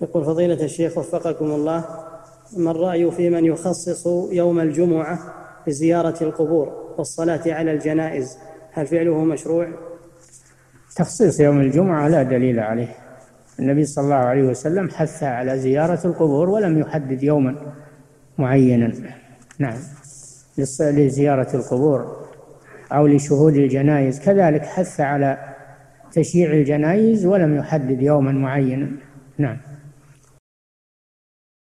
يقول فضيلة الشيخ وفقكم الله، ما الرأي في من يخصص يوم الجمعة بزيارة القبور والصلاة على الجنائز؟ هل فعله مشروع؟ تخصيص يوم الجمعة لا دليل عليه. النبي صلى الله عليه وسلم حث على زيارة القبور ولم يحدد يوما معينا. نعم، لزيارة القبور أو لشهود الجنائز، كذلك حث على تشييع الجنائز ولم يحدد يوما معينا. نعم.